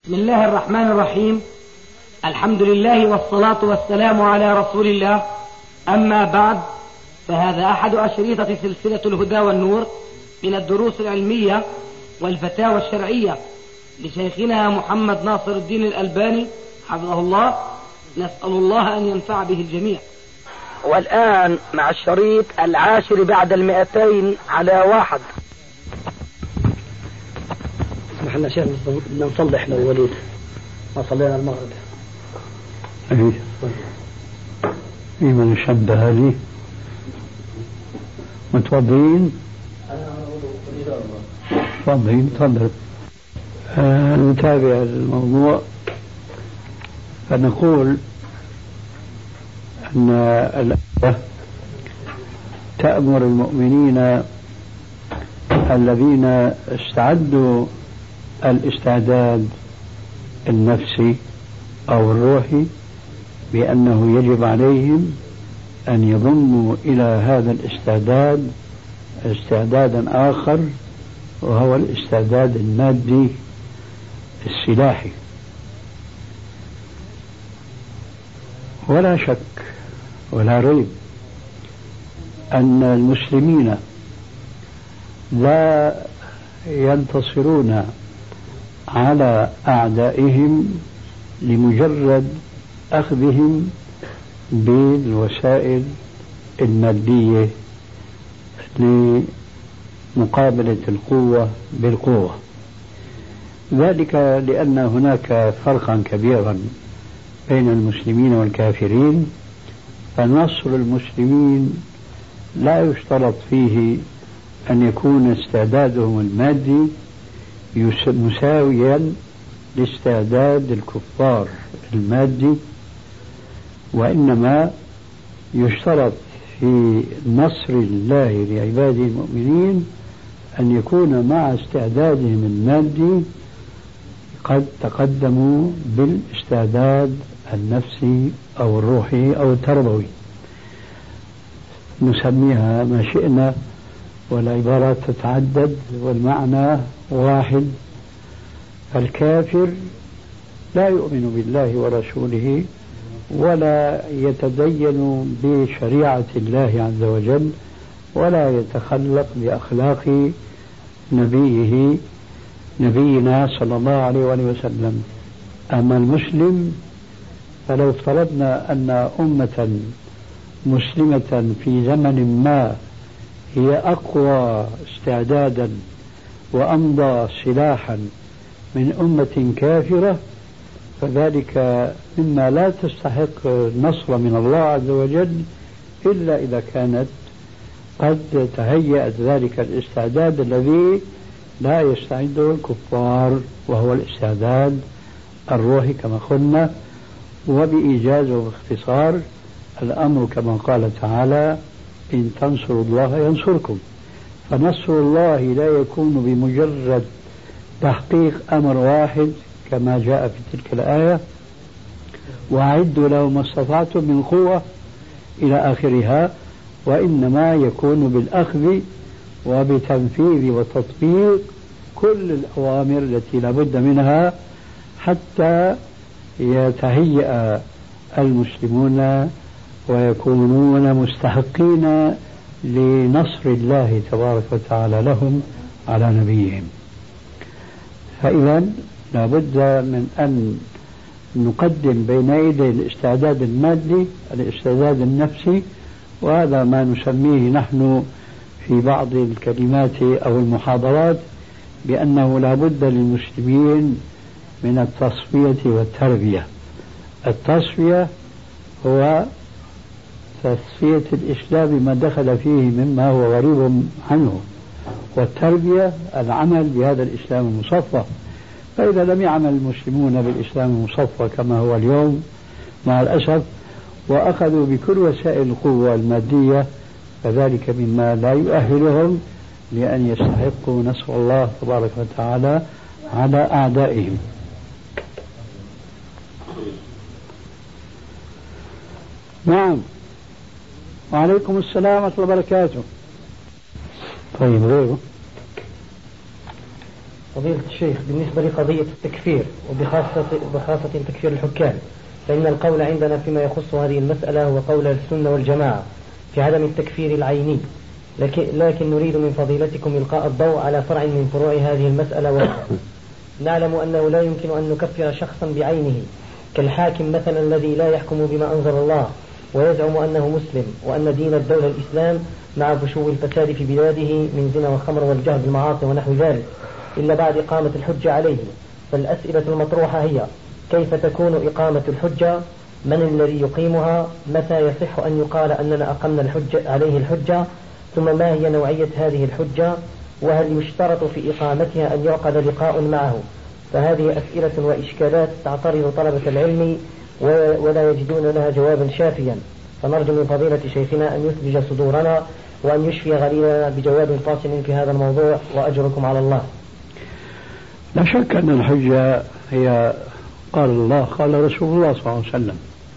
بسم الله الرحمن الرحيم. الحمد لله والصلاة والسلام على رسول الله. أما بعد، فهذا أحد أشريطة سلسلة الهدى والنور من الدروس العلمية والفتاوى الشرعية لشيخنا محمد ناصر الدين الألباني حفظه الله. نسأل الله أن ينفع به الجميع. والآن مع الشريط 10 بعد 200 على 1. اسمح لنا شيخ نصلح للوليد، ما صلينا المغرب. ايه من شبه لي متوضين تفضل. نتابع الموضوع فنقول أن الآية تأمر المؤمنين الذين استعدوا الاستعداد النفسي أو الروحي بأنه يجب عليهم أن يضموا إلى هذا الاستعداد استعدادا آخر، وهو الاستعداد المادي السلاحي. ولا شك ولا ريب أن المسلمين لا ينتصرون على أعدائهم لمجرد أخذهم بالوسائل المادية لمقابلة القوة بالقوة، ذلك لأن هناك فرقا كبيرا بين المسلمين والكافرين. فنصر المسلمين لا يشترط فيه أن يكون استعدادهم المادي مساويا لاستعداد الكفار المادي، وإنما يشترط في نصر الله لعباده المؤمنين أن يكون مع استعدادهم المادي قد تقدموا بالاستعداد النفسي أو الروحي أو التربوي، نسميها ما شئنا، والعبارات تتعدد والمعنى واحد. الكافر لا يؤمن بالله ورسوله ولا يتدين بشريعة الله عز وجل ولا يتخلق بأخلاق نبينا صلى الله عليه وسلم. أما المسلم فلو افترضنا أن أمة مسلمة في زمن ما هي أقوى استعدادا وأمضى سلاحا من أمة كافرة، فذلك مما لا تستحق النصر من الله عز وجل إلا إذا كانت قد تهيأت ذلك الاستعداد الذي لا يستعده الكفار، وهو الاستعداد الروحي كما قلنا. وبإيجاز وباختصار الأمر كما قال تعالى: إن تنصروا الله ينصركم. فنصر الله لا يكون بمجرد تحقيق أمر واحد كما جاء في تلك الآية: وأعدوا له ما استطعتم من قوة إلى آخرها، وإنما يكون بالأخذ وبتنفيذ وتطبيق كل الأوامر التي لا بد منها حتى يتهيأ المسلمون ويكونون مستحقين لنصر الله تبارك وتعالى لهم على نبيهم. فإذا لا بد من أن نقدم بين يدي الاستعداد المادي الاستعداد النفسي، وهذا ما نسميه نحن في بعض الكلمات أو المحاضرات بأنه لا بد للمسلمين من التصفية والتربية. التصفية هو تصفية الإسلام بما دخل فيه مما هو غريب عنه، والتربية العمل بهذا الإسلام المصفى. فإذا لم يعمل المسلمون بالإسلام المصفى كما هو اليوم مع الأسف، وأخذوا بكل وسائل القوة المادية، فذلك مما لا يؤهلهم لأن يستحقوا نصر الله تبارك وتعالى على أعدائهم. نعم، وعليكم السلام ورحمة الله وبركاته. طيب غيره فضيلة الشيخ، بالنسبة لقضية التكفير وبخاصة تكفير الحكام، فإن القول عندنا فيما يخص هذه المسألة هو قول السنة والجماعة في عدم التكفير العيني، لكن نريد من فضيلتكم إلقاء الضوء على فرع من فروع هذه المسألة. نعلم أنه لا يمكن أن نكفر شخصا بعينه كالحاكم مثلا الذي لا يحكم بما أنزل الله ويزعم أنه مسلم وأن دين الدولة الإسلام مع فشو الفساد في بلاده من زنا والخمر والجهل بالمعاصي ونحو ذلك إلا بعد إقامة الحجة عليه. فالأسئلة المطروحة هي: كيف تكون إقامة الحجة؟ من الذي يقيمها؟ متى يصح أن يقال أننا أقمنا الحجة عليه الحجة؟ ثم ما هي نوعية هذه الحجة؟ وهل يشترط في إقامتها أن يعقد لقاء معه؟ فهذه أسئلة وإشكالات تعترض طلبة العلم ولا يجدون لها جوابا شافيا، فنرجو من فضيلة شيخنا أن يثلج صدورنا وأن يشفي غليلنا بجواب فاصل في هذا الموضوع، وأجركم على الله. لا شك أن الحجة هي قال الله قال رسول الله صلى الله عليه وسلم،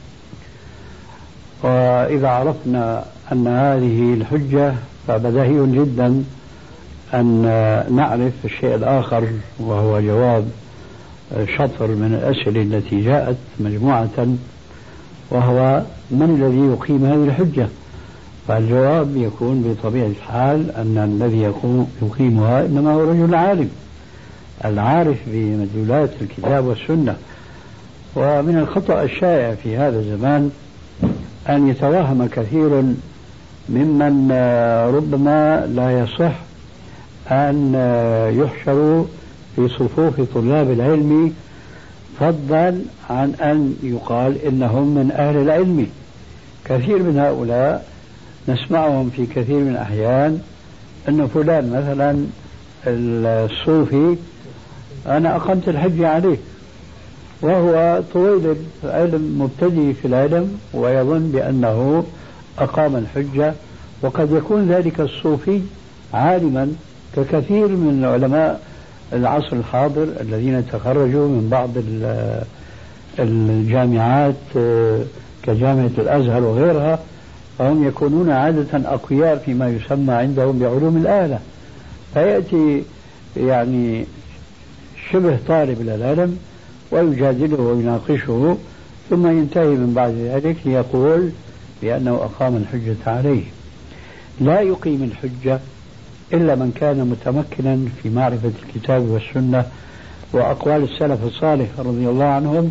وإذا عرفنا أن هذه الحجة فبديهي جدا أن نعرف الشيء الآخر، وهو جواب شطر من الأسئلة التي جاءت مجموعة، وهو من الذي يقيم هذه الحجة؟ فالجواب يكون بطبيعة الحال أن الذي يقيمها إنما هو رجل عالم العارف بمدلولات الكتاب والسنة. ومن الخطأ الشائع في هذا الزمان أن يتوهم كثير ممن ربما لا يصح أن يحشروا في صفوف طلاب العلم، فضلا عن أن يقال إنهم من أهل العلم. كثير من هؤلاء نسمعهم في كثير من الأحيان أن فلان مثلا الصوفي أنا أقمت الحج عليه، وهو طويل علم مبتدئ في العلم ويظن بأنه أقام الحجة، وقد يكون ذلك الصوفي عالما ككثير من علماء العصر الحاضر الذين تخرجوا من بعض الجامعات كجامعة الأزهر وغيرها، فهم يكونون عادة أقوياء فيما يسمى عندهم بعلوم الآلة، فيأتي يعني شبه طالب للعلم ويجادله ويناقشه ثم ينتهي من بعد ذلك ليقول بأنه أقام الحجة عليه. لا يقيم الحجة إلا من كان متمكنا في معرفة الكتاب والسنة وأقوال السلف الصالح رضي الله عنهم،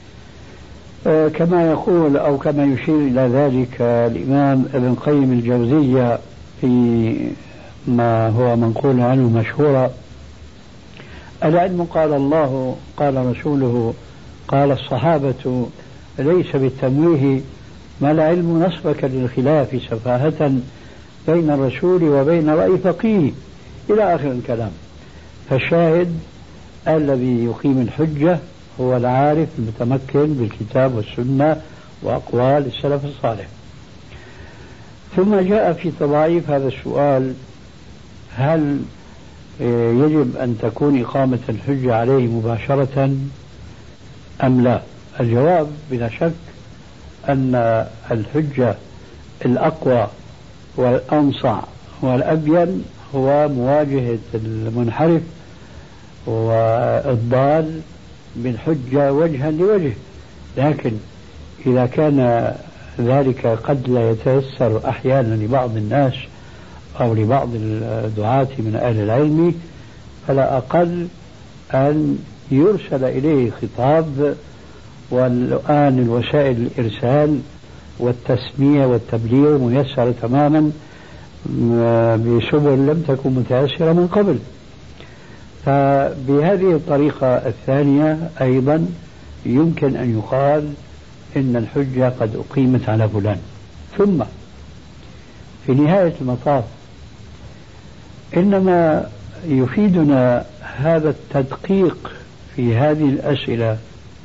كما يقول أو كما يشير إلى ذلك الإمام ابن قيم الجوزية في ما هو منقول عنه مشهورا: العلم قال الله قال رسوله قال الصحابة ليس بالتمويه، ما العلم نصبك للخلاف سفاهة بين الرسول وبين رأي فقيه، إلى آخر الكلام. فالشاهد الذي يقيم الحجة هو العارف المتمكن بالكتاب والسنة وأقوال السلف الصالح. ثم جاء في تضعيف هذا السؤال: هل يجب أن تكون إقامة الحجة عليه مباشرة أم لا؟ الجواب بلا شك أن الحجة الأقوى والأنصع والأبين هو مواجهة المنحرف والضال بالحجة وجها لوجه، لكن إذا كان ذلك قد لا يتيسر أحيانا لبعض الناس أو لبعض الدعاة من أهل العلم، فلا أقل أن يرسل إليه خطاب، والآن الوسائل الإرسال والتسمية والتبليغ ميسرة تماما بسبل لم تكن متيسرة من قبل. فبهذه الطريقة الثانية أيضا يمكن أن يقال إن الحجة قد أقيمت على فلان. ثم في نهاية المطاف إنما يفيدنا هذا التدقيق في هذه الأسئلة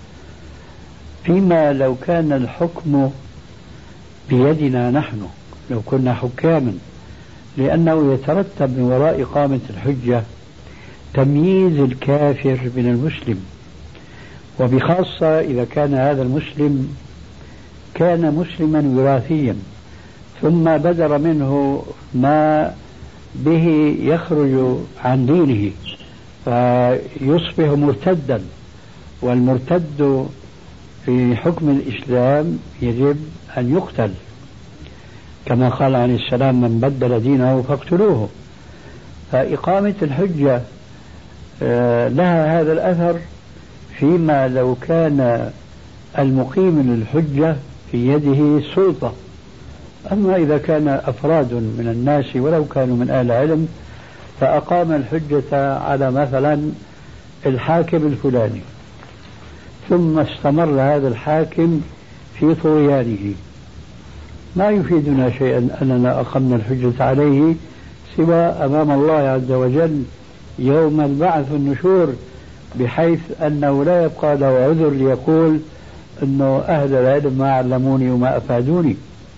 فيما لو كان الحكم بيدنا نحن، لو كنا حكاما، لأنه يترتب من وراء إقامة الحجة تمييز الكافر من المسلم، وبخاصة إذا كان هذا المسلم كان مسلما وراثيا ثم بدر منه ما به يخرج عن دينه، فيصبح مرتدا، والمرتد في حكم الإسلام يجب أن يقتل، كما قال عليه السلام: من بدل دينه فاقتلوه. فإقامة الحجة لها هذا الأثر فيما لو كان المقيم للحجة في يده سلطة. أما إذا كان أفراد من الناس ولو كانوا من أهل العلم فأقام الحجة على مثلا الحاكم الفلاني، ثم استمر هذا الحاكم في طغيانه، ما يفيدنا شيئا أننا أقمنا الحجة عليه سوى أمام الله عز وجل يوم البعث والنشور، بحيث أنه لا يبقى له عذر ليقول أنه أهل العلم ما علموني وما أفادوني.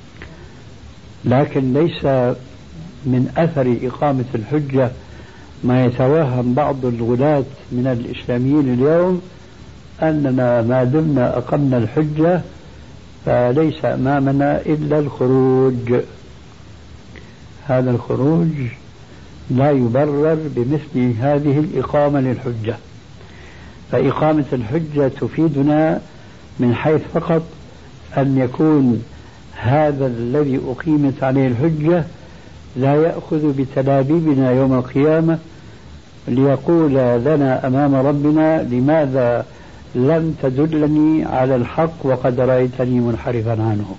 لكن ليس من أثر إقامة الحجة ما يتوهم بعض الغلاة من الإسلاميين اليوم أننا ما دمنا أقمنا الحجة فليس أمامنا إلا الخروج. هذا الخروج لا يبرر بمثل هذه الإقامة للحجة. فإقامة الحجة تفيدنا من حيث فقط أن يكون هذا الذي أقيمت عليه الحجة لا يأخذ بتلابيبنا يوم القيامة ليقول لنا أمام ربنا: لماذا لم تدلني على الحق وقد رأيتني منحرفا عنه.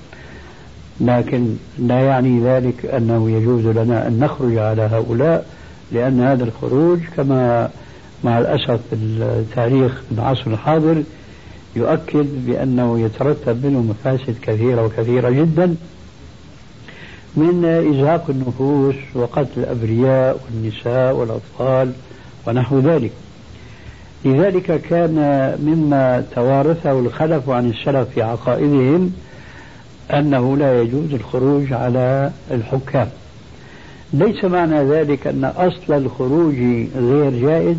لكن لا يعني ذلك أنه يجوز لنا أن نخرج على هؤلاء، لأن هذا الخروج كما مع الأسف التاريخ العصر الحاضر يؤكد بأنه يترتب منه مفاسد كثيرة وكثيرة جدا، من إزهاق النفوس وقتل الأبرياء والنساء والأطفال ونحو ذلك. لذلك كان مما توارثه الخلف عن السلف في عقائدهم أنه لا يجوز الخروج على الحكام. ليس معنى ذلك أن أصل الخروج غير جائز،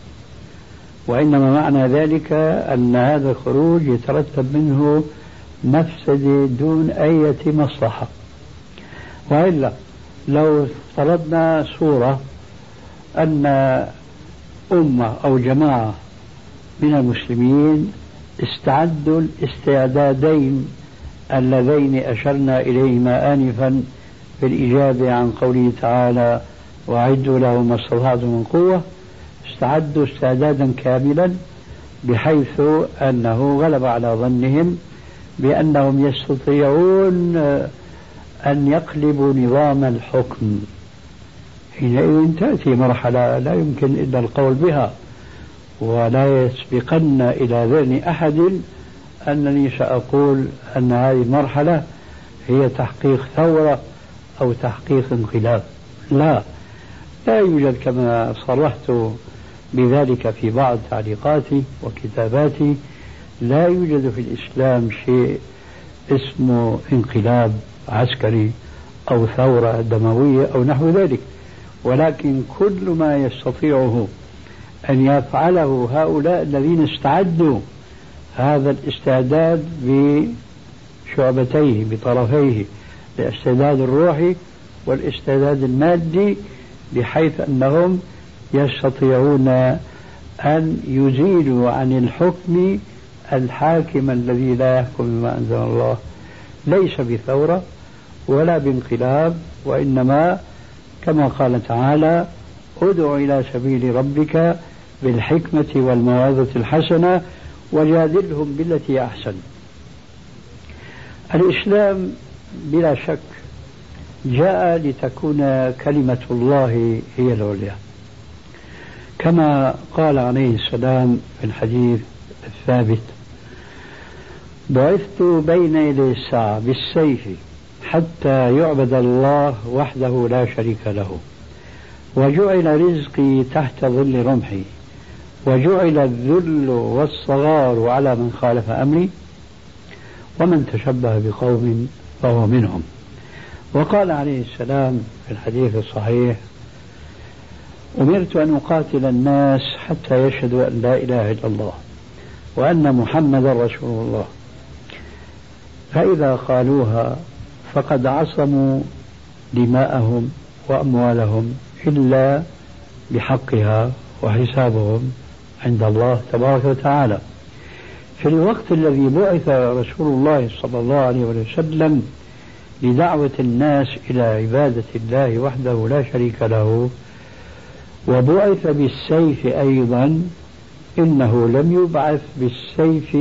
وإنما معنى ذلك أن هذا الخروج يترتب منه مفسدة دون أي مصلحة. وإلا لو افترضنا صورة أن أمة أو جماعة من المسلمين استعدوا الاستعدادين اللذين أشرنا إليهما آنفا في الإجابة عن قوله تعالى: وأعدوا لهم ما استطعتم من قوة، استعدوا استعدادا كاملا بحيث أنه غلب على ظنهم بأنهم يستطيعون أن يقلبوا نظام الحكم. حينئذ تأتي مرحلة لا يمكن إلا القول بها، ولا يسبقن إلى ذهن أحد أنني سأقول أن هذه المرحلة هي تحقيق ثورة أو تحقيق انقلاب. لا يوجد كما صرحت بذلك في بعض تعليقاتي وكتاباتي، لا يوجد في الإسلام شيء اسمه انقلاب عسكري أو ثورة دموية أو نحو ذلك، ولكن كل ما يستطيعه أن يفعله هؤلاء الذين استعدوا هذا الاستعداد بشعبتيه بطرفيه، الاستعداد الروحي والاستعداد المادي، بحيث أنهم يستطيعون أن يزيلوا عن الحكم الحاكم الذي لا يحكم بما أنزل الله، ليس بثورة ولا بانقلاب، وإنما كما قال تعالى: ادع إلى سبيل ربك بالحكمة والموعظة الحسنة وجادلهم بالتي أحسن. الإسلام بلا شك جاء لتكون كلمة الله هي العليا، كما قال عليه السلام في الحديث الثابت: بعثت بين يدي الساعة بالسيف حتى يعبد الله وحده لا شريك له، وجعل رزقي تحت ظل رمحي، وجعل الذل والصغار على من خالف أمري، ومن تشبه بقوم فهو منهم. وقال عليه السلام في الحديث الصحيح: أمرت أن أقاتل الناس حتى يشهدوا أن لا إله إلا الله وأن محمدا رسول الله، فإذا قالوها فقد عصموا دماءهم وأموالهم إلا بحقها وحسابهم عند الله تبارك وتعالى. في الوقت الذي بعث رسول الله صلى الله عليه وسلم لدعوة الناس إلى عبادة الله وحده لا شريك له، وبعث بالسيف أيضا، إنه لم يبعث بالسيف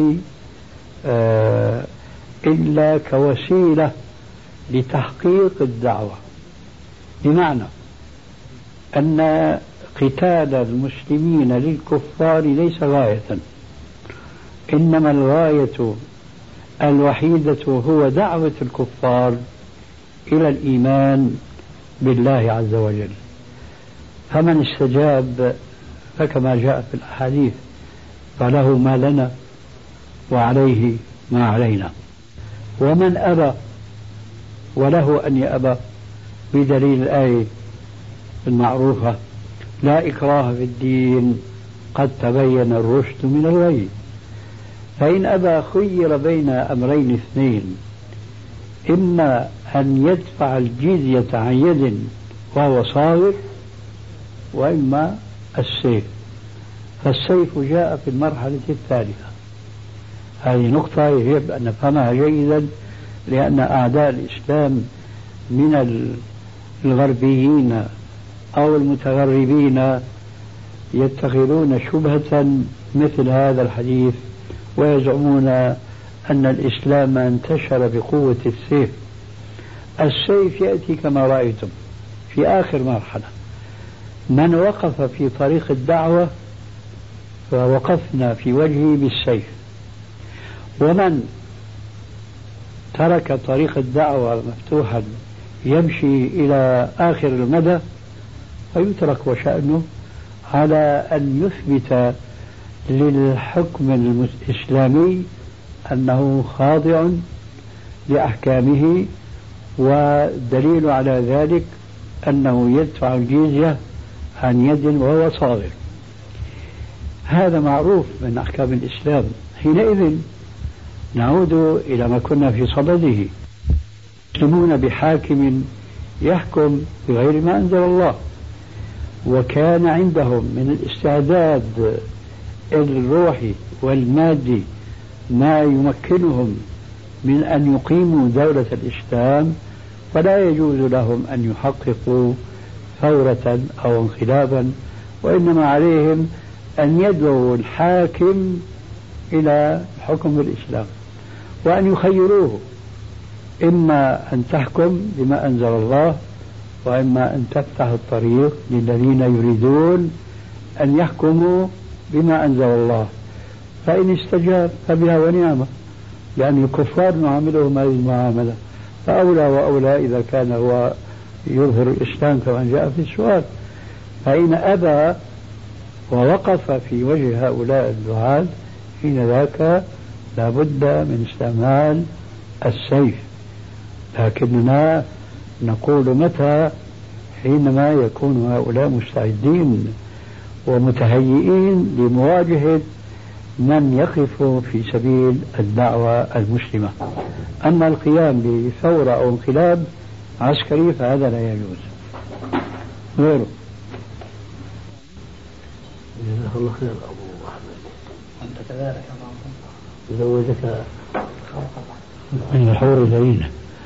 إلا كوسيلة لتحقيق الدعوة، بمعنى أن قتال المسلمين للكفار ليس غاية، إنما الغاية الوحيدة هو دعوة الكفار إلى الإيمان بالله عز وجل. فمن استجاب فكما جاء في الأحاديث فله ما لنا وعليه ما علينا، ومن أبى وله أن يأبى بدليل الآية المعروفة: لا إكراه في الدين قد تبين الرشد من الغي. فإن أبى خير بين أمرين اثنين: إما أن يدفع الجزية عن يد وهو صاغر، وإما السيف. فالسيف جاء في المرحلة الثالثة. هذه نقطة يجب أن نفهمها جيدا، لأن أعداء الإسلام من الغربيين أو المتغربين يتخذون شبهة مثل هذا الحديث، ويزعمون أن الإسلام انتشر بقوة السيف. السيف يأتي كما رأيتم في آخر مرحلة. من وقف في طريق الدعوة فوقفنا في وجهه بالسيف، ومن ترك طريق الدعوة مفتوحا يمشي إلى آخر المدى فيترك وشأنه على أن يثبت للحكم الإسلامي أنه خاضع لأحكامه، ودليل على ذلك أنه يدفع الجزية عن يد وهو صاغر. هذا معروف من أحكام الإسلام. حينئذ نعود إلى ما كنا في صدده: يسلمون بحاكم يحكم بغير ما أنزل الله، وكان عندهم من الاستعداد الروحي والمادي ما يمكنهم من أن يقيموا دولة الإسلام، فلا يجوز لهم أن يحققوا ثورة أو انقلابا، وإنما عليهم أن يدعوا الحاكم إلى حكم الإسلام، وأن يخيروه: إما أن تحكم بما أنزل الله، وإما أن تفتح الطريق للذين يريدون أن يحكموا بما أنزل الله. فإن استجاب فبها ونعمة، لأن الكفار نعاملهم هذه المعاملة، فأولى وأولى إذا كان هو يظهر الإسلام كما جاء في السؤال. فإن أبى ووقف في وجه هؤلاء الدعاة حين ذاك لابد من استعمال السيف. لكننا نقول متى؟ حينما يكون هؤلاء مستعدين ومتهيئين لمواجهة من يقف في سبيل الدعوة المسلمة. أما القيام بثورة أو انقلاب عسكري فهذا لا يجوز. غيره. جزاك الله خير أبو أحمد. أنت كذلك زوجك من الحور العين.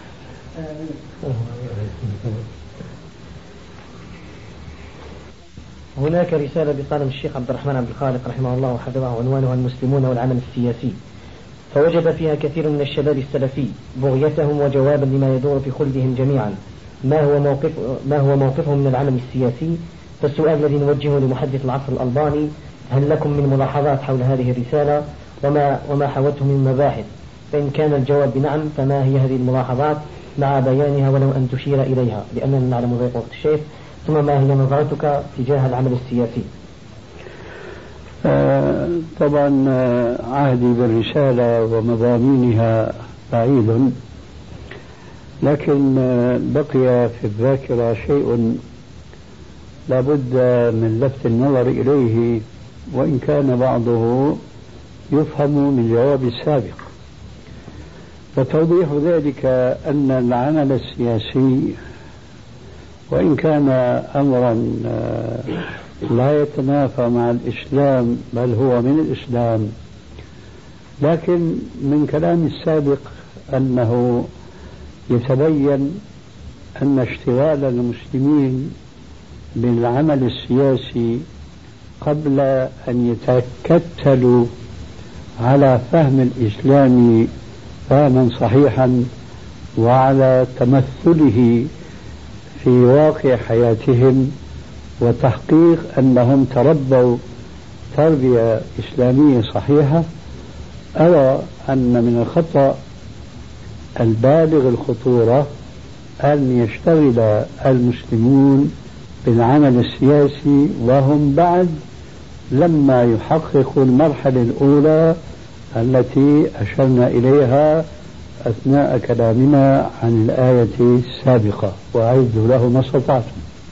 هناك رسالة بقلم الشيخ عبد الرحمن عبد الخالق رحمه الله وحفظه، عنوانها المسلمون والعمل السياسي، فوجد فيها كثير من الشباب السلفي بغيتهم وجوابا لما يدور في خلدهم جميعا: ما هو موقفهم من العمل السياسي؟ فالسؤال الذي نوجهه لمحدث العصر الألباني: هل لكم من ملاحظات حول هذه الرسالة وما حوته من مباحث؟ فإن كان الجواب بنعم فما هي هذه الملاحظات مع بيانها ولو أن تشير إليها، لأننا نعلم ضيق وقت الشيخ. ثم ما هي نظرتك تجاه العمل السياسي؟ طبعا عهدي بالرسالة ومضامينها بعيد، لكن بقي في الذاكرة شيء لابد من لفت النظر إليه، وإن كان بعضه يفهم من جواب السابق. وتوضيح ذلك أن العمل السياسي وإن كان أمرا لا يتنافى مع الإسلام بل هو من الإسلام. لكن من كلام السابق أنه يتبين أن اشتغال المسلمين بالعمل السياسي قبل أن يتكتلوا على فهم الإسلام فهما صحيحا وعلى تمثله في واقع حياتهم وتحقيق أنهم تربوا تربية إسلامية صحيحة، أرى أن من الخطأ البالغ الخطورة أن يشتغل المسلمون بالعمل السياسي وهم بعد لما يحققوا المرحلة الأولى التي أشرنا إليها أثناء كلامنا عن الآية السابقة، وأعدوا له ما استطعتم.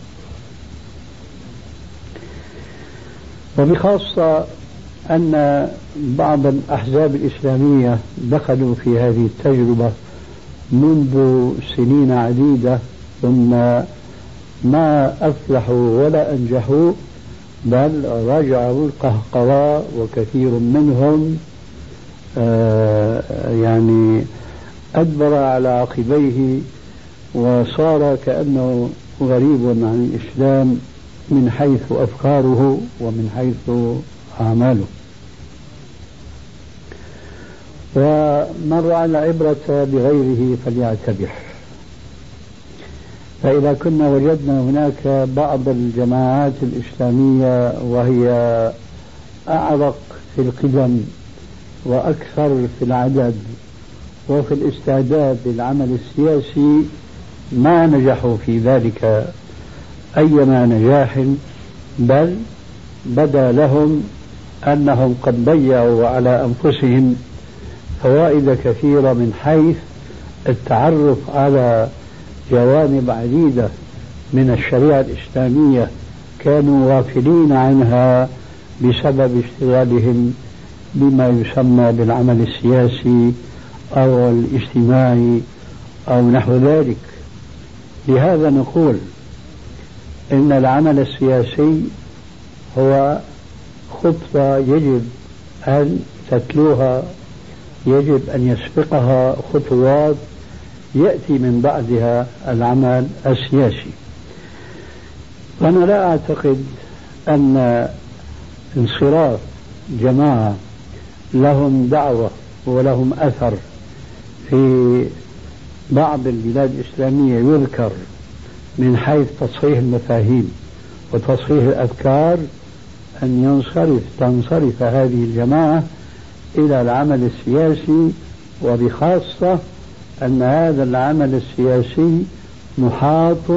وبخاصة أن بعض الأحزاب الإسلامية دخلوا في هذه التجربة منذ سنين عديدة ثم ما أفلحوا ولا أنجحوا، بل رجعوا القهقراء وكثير منهم يعني أدبر على عقبيه وصار كأنه غريب عن الإسلام من حيث أفكاره ومن حيث أعماله. ومن رأى العبرة بغيره فليعتبر. فإذا كنا وجدنا هناك بعض الجماعات الإسلامية وهي أعرق في القدم وأكثر في العدد وفي الاستعداد للعمل السياسي ما نجحوا في ذلك أيما نجاح، بل بدا لهم أنهم قد ضيعوا على أنفسهم فوائد كثيرة من حيث التعرف على جوانب عديدة من الشريعة الإسلامية كانوا غافلين عنها بسبب اشتغالهم بما يسمى بالعمل السياسي أو الاجتماعي أو نحو ذلك. لهذا نقول إن العمل السياسي هو خطوة يجب أن تتلوها، يجب أن يسبقها خطوات يأتي من بعدها العمل السياسي. وأنا لا أعتقد أن انصراف جماعة لهم دعوة ولهم أثر في بعض البلاد الإسلامية يذكر من حيث تصحيح المفاهيم وتصحيح الأفكار أن تنصرف هذه الجماعة إلى العمل السياسي، وبخاصة أن هذا العمل السياسي محاط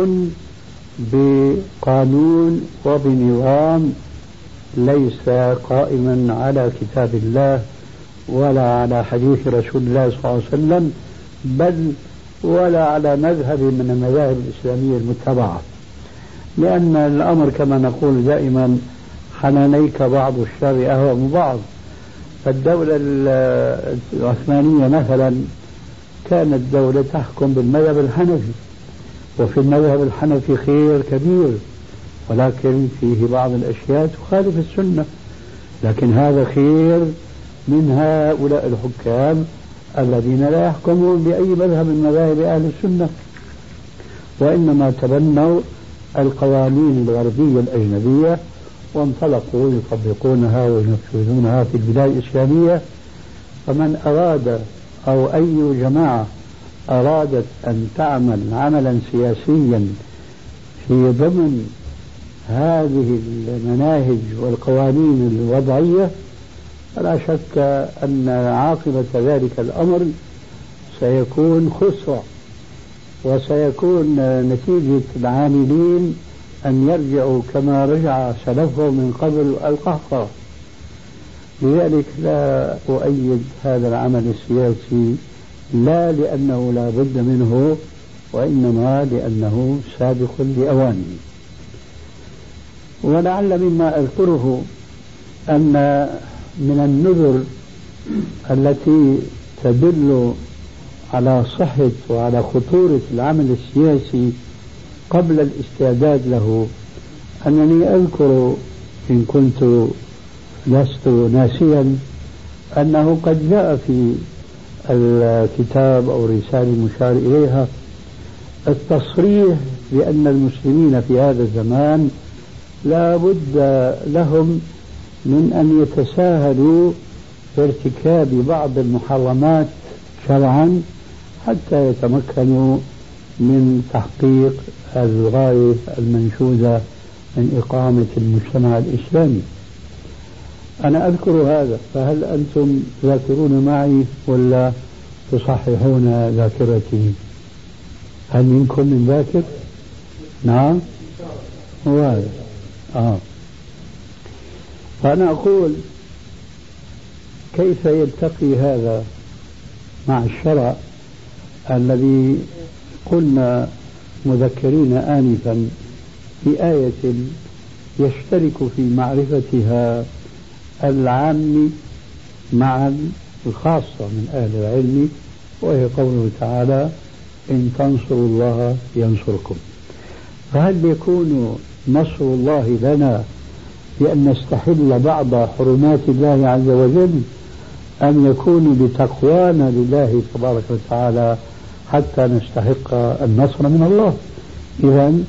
بقانون وبنظام ليس قائما على كتاب الله ولا على حديث رسول الله صلى الله عليه وسلم، بل ولا على مذهب من المذاهب الإسلامية المتبعة. لأن الأمر كما نقول دائما حنانيك بعض الشر أهوى من بعض. فالدولة العثمانية مثلا كانت دولة تحكم بالمذهب الحنفي، وفي المذهب الحنفي خير كبير، ولكن فيه بعض الأشياء تخالف السنة، لكن هذا خير من هؤلاء الحكام الذين لا يحكمون بأي مذهب من مذاهب أهل السنة، وإنما تبنوا القوانين الغربية الأجنبية وانطلقوا يطبقونها وينفذونها في البلاد الإسلامية. فمن أراد أو أي جماعة أرادت أن تعمل عملا سياسيا في ضمن هذه المناهج والقوانين الوضعية فلا شك أن عاقبة ذلك الأمر سيكون خسرة، وسيكون نتيجة العاملين أن يرجعوا كما رجع سلفهم من قبل القهقرة. لذلك لا أؤيد هذا العمل السياسي، لا لأنه لا بد منه، وإنما لأنه سابق لأوانه. ولعل مما أذكره أن من النذر التي تدل على صحة وعلى خطورة العمل السياسي قبل الاستعداد له أنني أذكر إن كنت لست ناسيا أنه قد جاء في الكتاب أو الرسالة المشار إليها التصريح بأن المسلمين في هذا الزمان لا بد لهم من أن يتساهلوا في ارتكاب بعض المحرمات شرعا حتى يتمكنوا من تحقيق الغاية المنشودة من إقامة المجتمع الإسلامي. أنا أذكر هذا، فهل أنتم ذاكرون معي ولا تصححون ذاكرتي؟ هل منكم من ذاكر؟ نعم هو هذا. فأنا أقول كيف يلتقي هذا مع الشرع الذي قلنا مذكرين آنفا في آية يشترك في معرفتها العام مع الخاصة من أهل العلم، وهي قوله تعالى إن تنصروا الله ينصركم. فهل يكون نصر الله لنا بأن نستحل بعض حرمات الله عز وجل، أم يكون بتقوانا لله تبارك وتعالى حتى نستحق النصر من الله؟ إذن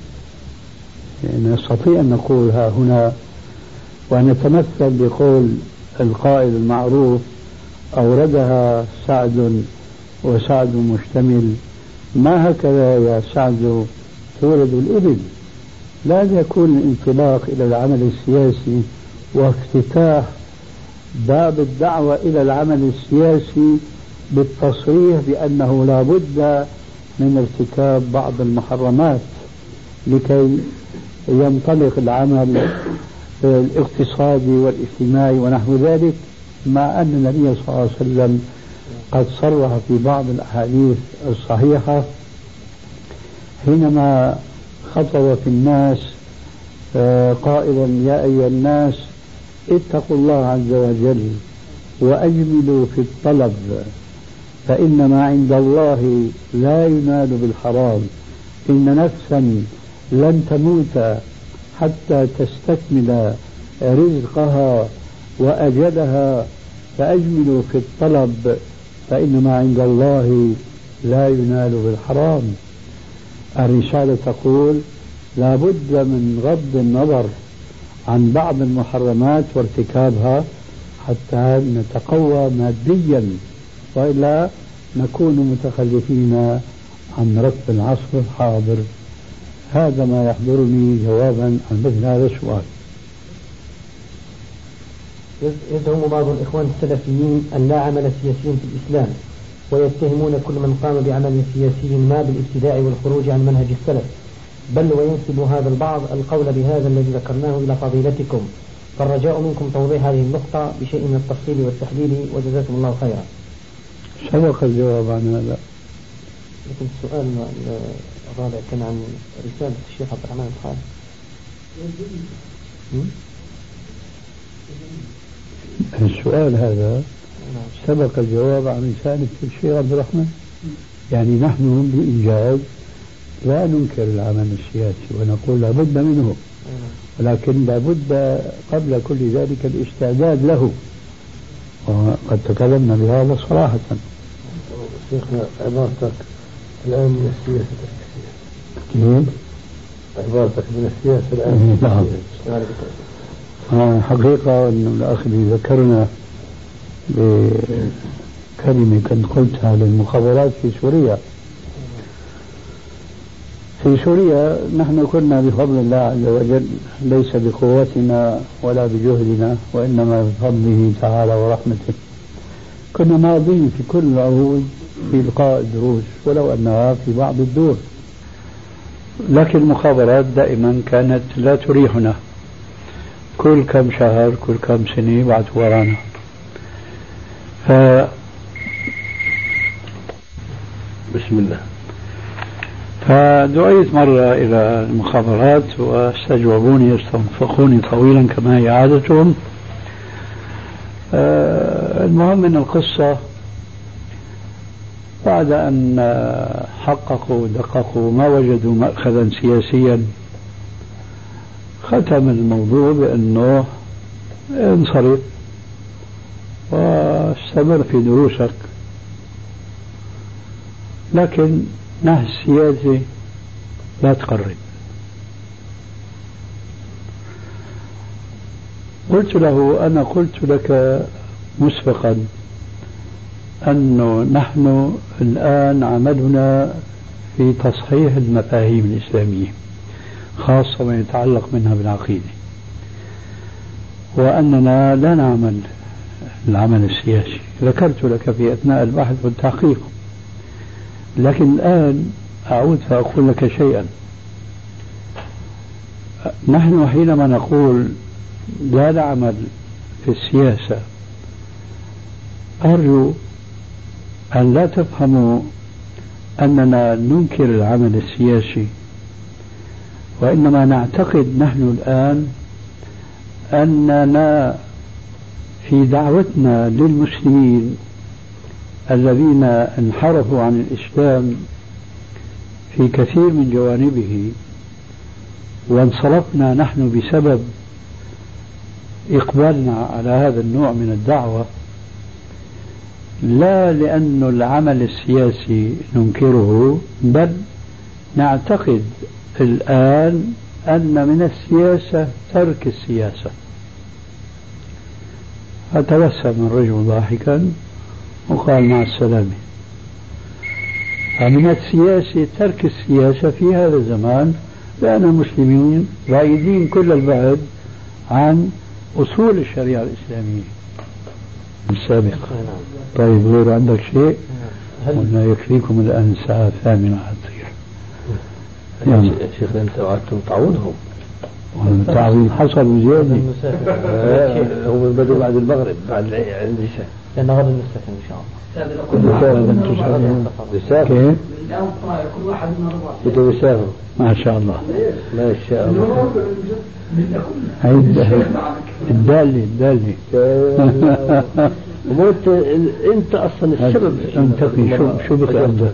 نستطيع أن نقول ها هنا ونتمثل بقول القائل المعروف أوردها سعد وسعد مشتمل، ما هكذا يا سعد تولد الإبل. لا يكون الانطلاق إلى العمل السياسي وافتتاح باب الدعوة إلى العمل السياسي بالتصريح بأنه لا بد من ارتكاب بعض المحرمات لكي ينطلق العمل الاقتصادي والاجتماعي ونحو ذلك، مع أن النبي صلى الله عليه وسلم قد صرح في بعض الأحاديث الصحيحة حينما خطب في الناس قائلا يا أيها الناس اتقوا الله عز وجل وأجملوا في الطلب فإن ما عند الله لا ينال بالحرام، إن نفسا لن تموت حتى تستكمل رزقها وأجلها، فأجملوا في الطلب فإن ما عند الله لا ينال بالحرام. الرسالة تقول لا بد من غض النظر عن بعض المحرمات وارتكابها حتى نتقوى ماديا، وإلا نكون متخلفين عن ركب العصر الحاضر. هذا ما يحضرني جوابا عن مثل هذا السؤال. يزعم بعض الإخوان السلفيين أن لا عمل سياسي في الإسلام، ويتهمون كل من قام بعمل سياسي ما بالابتداع والخروج عن منهج السلف، بل وينسب هذا البعض القول بهذا الذي ذكرناه إلى فضيلتكم، فالرجاء منكم توضيح هذه النقطة بشيء من التفصيل والتحليل، وجزاكم الله خيرا. سبق الجواب عن هذا، لكن السؤال الرابع كان عن رسالة الشيخ عبد الرحمن الخالد. السؤال هذا سبق الجواب عن رسالة الشيخ عبد الرحمن. يعني نحن بإيجاز لا ننكر العمل السياسي ونقول لابد منه، ولكن لابد قبل كل ذلك الاستعداد له، وقد تكلمنا بهذا صراحة. شيخنا عبارتك الآن من السياسة كيف؟ عبارتك من السياسة الآن. نعم. حقيقة أن الأخ ذكرنا بكلمة كنت قلتها للمخابرات في سوريا. في سوريا نحن كنا بفضل الله عز وجل ليس بقوتنا ولا بجهدنا، وإنما بفضله تعالى ورحمته كنا ماضين في كل العهود في إلقاء الدروس ولو أنها في بعض الدور، لكن المخابرات دائما كانت لا تريحنا، كل كم شهر كل كم سنة بعد ورانا. بسم الله. فدعيت مرة إلى المخابرات واستجوبوني واستنفقوني طويلا كما هي عادتهم. المهم أن القصة بعد أن حققوا دققوا ما وجدوا مأخذا سياسيا ختم الموضوع بأنه انصرف واستمر في دروسك، لكن نهج السياسة لا تقرب. قلت له أنا قلت لك مسبقا أنه نحن الآن عملنا في تصحيح المفاهيم الإسلامية خاصة ما يتعلق منها بالعقيدة، وأننا لا نعمل العمل السياسي. ذكرت لك في أثناء البحث والتحقيق، لكن الآن أعود فأقول لك شيئا. نحن حينما نقول لا نعمل في السياسة، أرجو أن لا تفهموا أننا ننكر العمل السياسي، وإنما نعتقد نحن الآن أننا في دعوتنا للمسلمين الذين انحرفوا عن الإسلام في كثير من جوانبه، وانصرفنا نحن بسبب إقبالنا على هذا النوع من الدعوة، لا لأن العمل السياسي ننكره، بل نعتقد الآن أن من السياسة ترك السياسة. فتبسم الرجل ضاحكا وقال مع السلامة. فمن السياسة ترك السياسة في هذا الزمان، لأن المسلمين بعيدين كل البعد عن أصول الشريعة الإسلامية السابقة. طيب غير عندك شيء؟ قلنا يكفيكم الآن الساعة 8 حتصير. يا شيخ أنت وعدتم تعودهم. التعويض حصل زيادة. هم بدوا بعد المغرب بعد العشاء. لأن غدا نستكمل إن شاء كيف؟ كل واحد من ربع بدوا يسافروا. ما شاء الله. ما شاء الله. الدالي وانت انت اصلا السبب. انتقي شو بك قصدك؟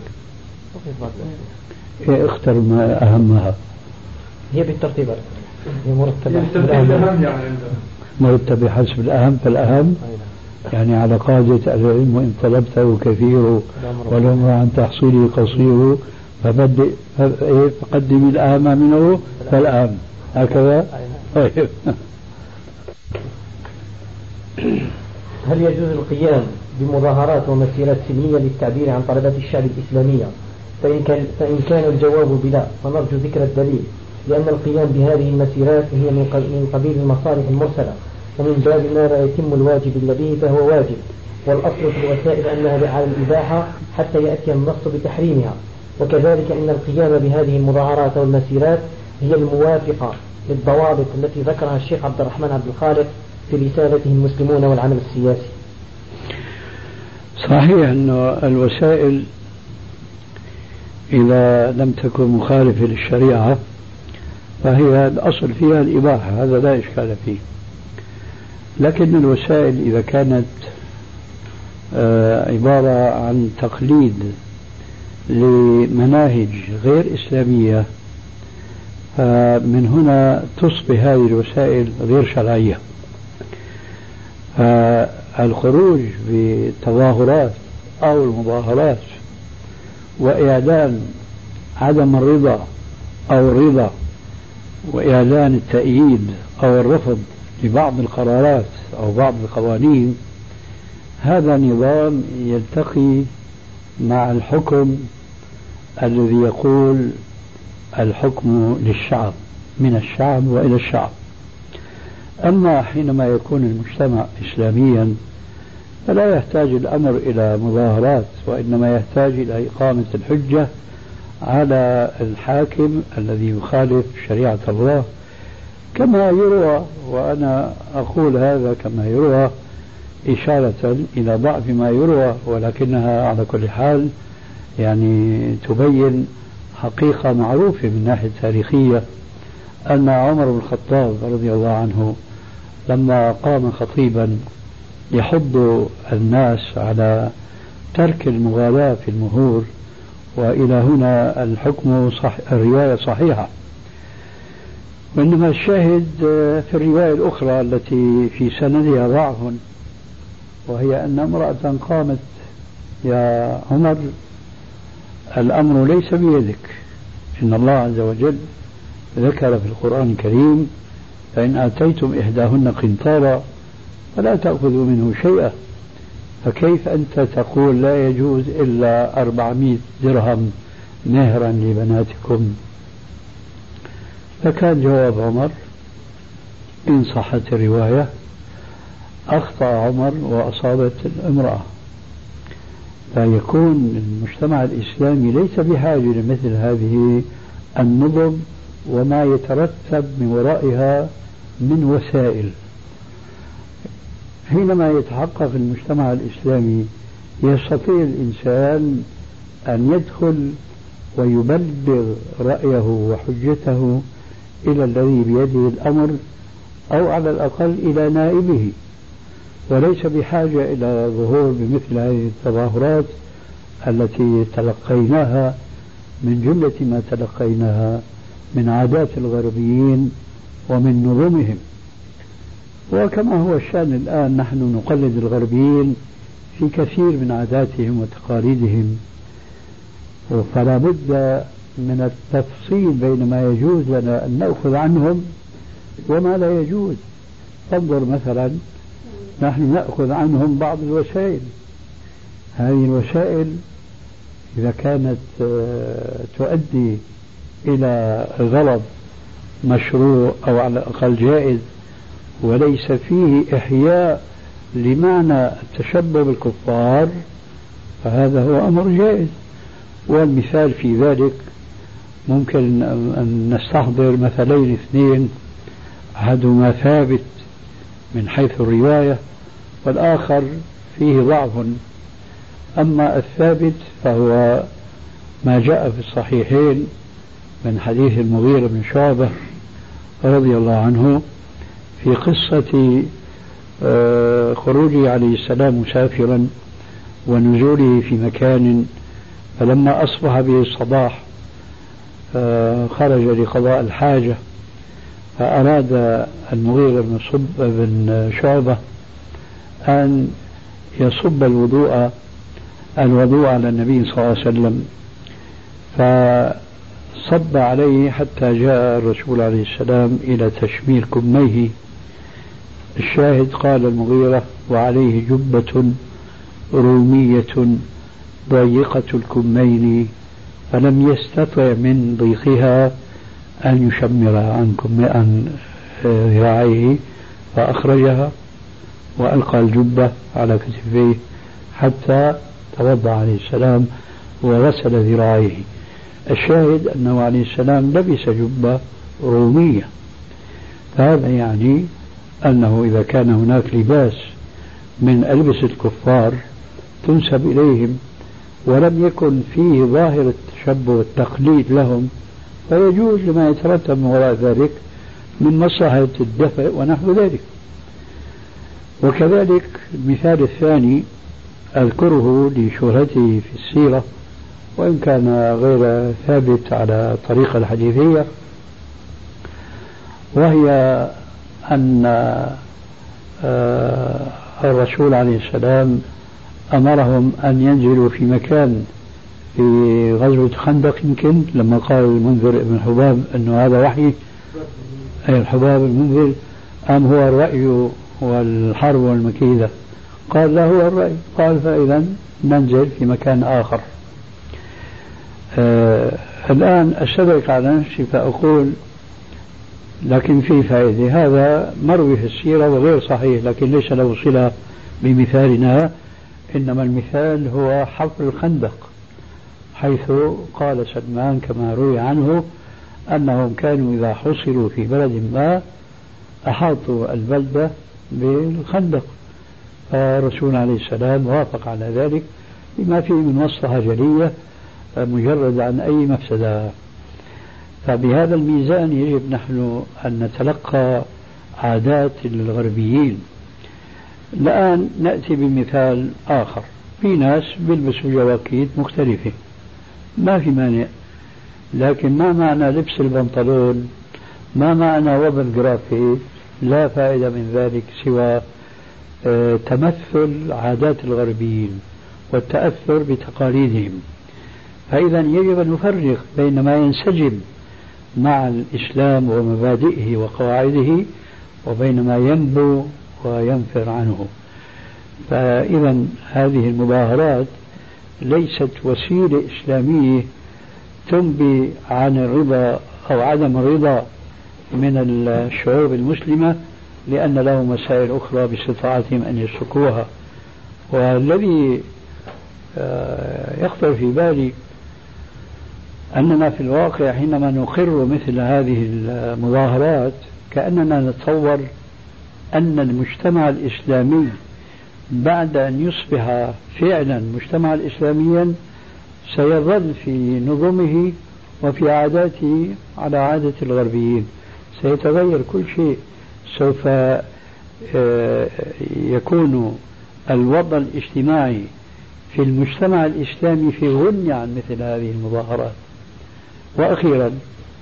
اختر ما اهمها. هي بالترتيب، هي مرتبة مرتبة حسب الأهم فالأهم، يعني على قاعدة العلم وإن طلبته كثير والأمر عن تحصيله قصير فقدم الأهم منه فالأهم، هكذا. طيب. هل يجوز القيام بمظاهرات ومسيرات سلمية للتعبير عن طلبات الشعب الإسلامية؟ فإن كان الجواب بلا فنرجو ذكر الدليل، لأن القيام بهذه المسيرات هي من قبيل المصالح المرسلة، ومن باب ما لا يتم الواجب إلا به فهو واجب، والأصل في الوسائل أنها على الإباحة حتى يأتي النص بتحريمها. وكذلك أن القيام بهذه المظاهرات والمسيرات هي الموافقة للضوابط التي ذكرها الشيخ عبد الرحمن عبد الخالق في رسالته المسلمون والعمل السياسي. صحيح أن الوسائل إذا لم تكن مخالفة للشريعة فهي الأصل فيها الإباحة، هذا لا إشكال فيه. لكن الوسائل إذا كانت عبارة عن تقليد لمناهج غير إسلامية، فمن هنا تصبح هذه الوسائل غير شرعية. فالخروج بالتظاهرات أو المظاهرات وإعلان عدم الرضا أو الرضا وإعلان التأييد أو الرفض لبعض القرارات أو بعض القوانين، هذا نظام يلتقي مع الحكم الذي يقول الحكم للشعب، من الشعب وإلى الشعب. أما حينما يكون المجتمع إسلاميا فلا يحتاج الأمر إلى مظاهرات، وإنما يحتاج إلى إقامة الحجة على الحاكم الذي يخالف شريعة الله، كما يروى، وأنا أقول هذا كما يروى إشارة إلى ضعف ما يروى، ولكنها على كل حال يعني تبين حقيقة معروفة من ناحية تاريخية، أن عمر بن الخطاب رضي الله عنه لما قام خطيبا يحض الناس على ترك المغالاة في المهور، وإلى هنا الحكم الرواية صحيحة، وإنما الشاهد في الرواية الأخرى التي في سندها ضعف، وهي أن امرأة قامت: يا عمر، الأمر ليس بيدك، إن الله عز وجل ذكر في القرآن الكريم: فإن آتيتم إحداهن قنطارا فلا تأخذوا منه شيئا، فكيف أنت تقول لا يجوز إلا 400 درهم مهرا لبناتكم؟ فكان جواب عمر إن صحت الرواية: أخطأ عمر وأصابت الامرأة. فيكون المجتمع الإسلامي ليس بحاجة لمثل هذه النظم وما يترتب من ورائها من وسائل. حينما يتحقق المجتمع الإسلامي يستطيع الإنسان أن يدخل ويبلغ رأيه وحجته إلى الذي بيده الأمر، أو على الأقل إلى نائبه، وليس بحاجة إلى ظهور بمثل هذه التظاهرات التي تلقيناها من جملة ما تلقيناها من عادات الغربيين ومن نظمهم. وكما هو الشأن الآن، نحن نقلد الغربيين في كثير من عاداتهم وتقاليدهم، فلا بد من التفصيل بين ما يجوز لنا أن نأخذ عنهم وما لا يجوز. انظر مثلا، نحن نأخذ عنهم بعض الوسائل، هذه الوسائل إذا كانت تؤدي إلى غلط مشروع أو على الأقل جائز وليس فيه إحياء لمعنى التشبه بالكفار، فهذا هو أمر جائز. والمثال في ذلك ممكن أن نستحضر مثلين اثنين، أحدهما ثابت من حيث الرواية والآخر فيه ضعف. أما الثابت فهو ما جاء في الصحيحين من حديث المغيرة بن شعبة رضي الله عنه في قصة خروجه عليه السلام مسافرا ونزوله في مكان، فلما أصبح به الصباح خرج لقضاء الحاجة، فأراد المغيرة بن شعبة أن يصب الوضوء على النبي صلى الله عليه وسلم، فصب عليه حتى جاء الرسول عليه السلام إلى تشمير كميه. الشاهد قال المغيرة: وعليه جبة رومية ضيقة الكمين، فلم يستطع من ضيقها أن يشمر عن ذراعيه، فأخرجها وألقى الجبة على كتفيه حتى توضأ عليه السلام وغسل ذراعيه. الشاهد أنه عليه السلام لبس جبة رومية، فهذا يعني أنه إذا كان هناك لباس من ألبسة الكفار تنسب إليهم ولم يكن فيه ظاهر التشبه والتقليد لهم، فيجوز لما يترتب من وراء ذلك من مصلحة الدفء ونحو ذلك. وكذلك المثال الثاني أذكره لشهرته في السيرة وإن كان غير ثابت على طريقة الحديثية، وهي أن الرسول عليه السلام أمرهم أن ينزلوا في مكان في غزوة خندق، يمكن لما قال المنذر ابن حباب أنه هذا وحي، أي الحباب المنذر، أم هو الرأي والحرب والمكيدة؟ قال لا، هو الرأي. قال فإذا ننزل في مكان آخر. الآن أستدرك على نفسي فأقول لكن في فائدة، هذا مروي في السيرة وغير صحيح، لكن ليس له صلة بمثالنا، إنما المثال هو حفر الخندق، حيث قال سلمان كما روي عنه أنهم كانوا إذا حصروا في بلد ما أحاطوا البلدة بالخندق، فالرسول عليه السلام وافق على ذلك بما فيه من مصلحة جلية مجرد عن أي مفسدة. فبهذا الميزان يجب نحن أن نتلقى عادات الغربيين. الآن نأتي بمثال آخر، في ناس بيلبسوا جواكيت مختلفة ما في مانع، لكن ما معنى لبس البنطلون ما معنى وضع الجرافيك؟ لا فائدة من ذلك سوى تمثل عادات الغربيين والتأثر بتقاليدهم. فإذا يجب أن نفرق بين ما ينسجم مع الإسلام ومبادئه وقواعده وبين ما ينبو وينفر عنه. فإذا هذه المظاهرات ليست وسيلة إسلامية تنبي عن الرضا أو عدم الرضا من الشعوب المسلمة، لأن لهم مسائل أخرى باستطاعتهم أن يسلكوها. والذي يخطر في بالي أننا في الواقع حينما نقر مثل هذه المظاهرات كأننا نتصور أن المجتمع الإسلامي بعد أن يصبح فعلا مجتمعا إسلاميا سيظل في نظمه وفي عاداته على عادة الغربيين، سيتغير كل شيء، سوف يكون الوضع الاجتماعي في المجتمع الإسلامي في غنى عن مثل هذه المظاهرات. وأخيرا،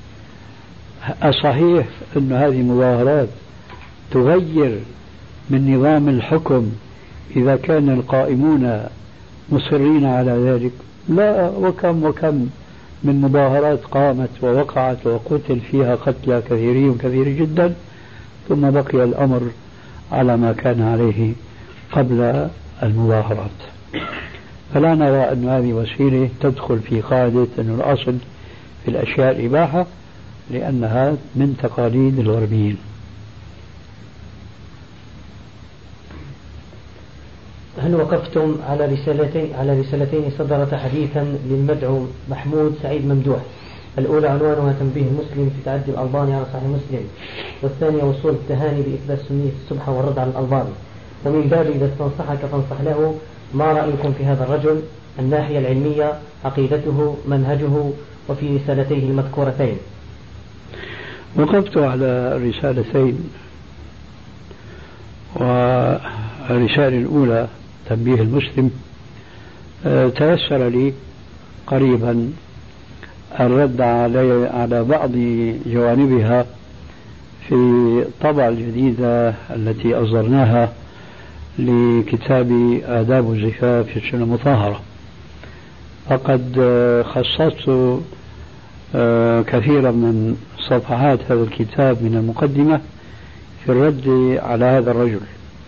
أصحيح أن هذه المظاهرات تغير من نظام الحكم إذا كان القائمون مصرين على ذلك؟ لا، وكم من مظاهرات قامت ووقعت وقتل فيها قتلى كثيرين جدا، ثم بقي الأمر على ما كان عليه قبل المظاهرات. فلا نرى أن هذه وسيلة تدخل في قاعدة أن الأصل في الأشياء الإباحة، لأنها من تقاليد الغربيين. هل وقفتم على رسالتين صدرتا حديثا للمدعو محمود سعيد ممدوح؟ الأولى عنوانها تنبيه المسلم في تعدي الألباني على صحيح مسلم، والثانية وصول التهاني بإثبات سنية السبحة والرد على الألباني. ومن باب إذا استنصحك فانصح له، ما رأيكم في هذا الرجل؟ الناحية العلمية، عقيدته، منهجه، وفي رسالتيه المذكورتين. وقفت على رسالتين، والرسالة الأولى تنبيه المسلم تيسر لي قريبا الرد على بعض جوانبها في الطبعة الجديدة التي أصدرناها لكتاب آداب الزفاف في السنة المطهرة. فقد خصصت كثيرا من صفحات هذا الكتاب من المقدمة في الرد على هذا الرجل،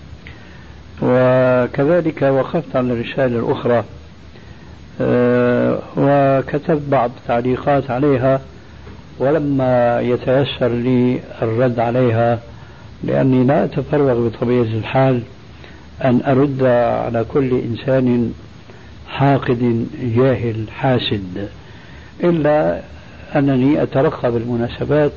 وكذلك وقفت على الرسالة الأخرى وكتبت بعض تعليقات عليها، ولما يتيسر لي الرد عليها لأني لا أتفرغ بطبيعة الحال أن أرد على كل إنسان حاقد جاهل حاسد، إلا أنني أترقب المناسبات.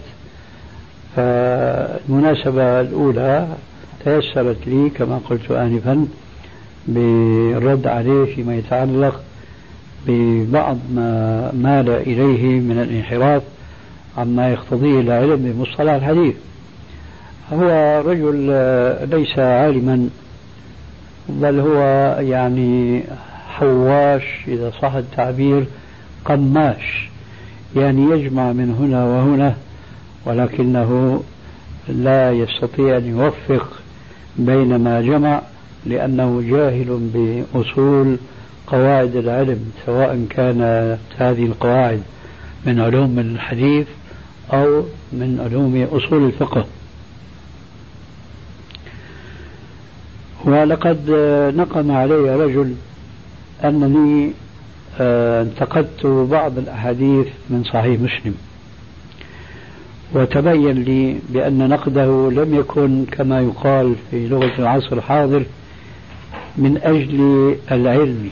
فالمناسبة الأولى تيسرت لي كما قلت آنفا بالرد عليه فيما يتعلق ببعض ما مال إليه من الانحراف عما يقتضيه العلم بمصطلح الحديث. هو رجل ليس عالما، بل هو يعني حواش إذا صح التعبير، قماش، يعني يجمع من هنا وهنا، ولكنه لا يستطيع أن يوفق بين ما جمع، لأنه جاهل بأصول قواعد العلم، سواء كانت هذه القواعد من علوم الحديث أو من علوم أصول الفقه. ولقد نقم علي رجل أنني انتقدت بعض الأحاديث من صحيح مسلم، وتبين لي بأن نقده لم يكن كما يقال في لغة العصر الحاضر من أجل العلم،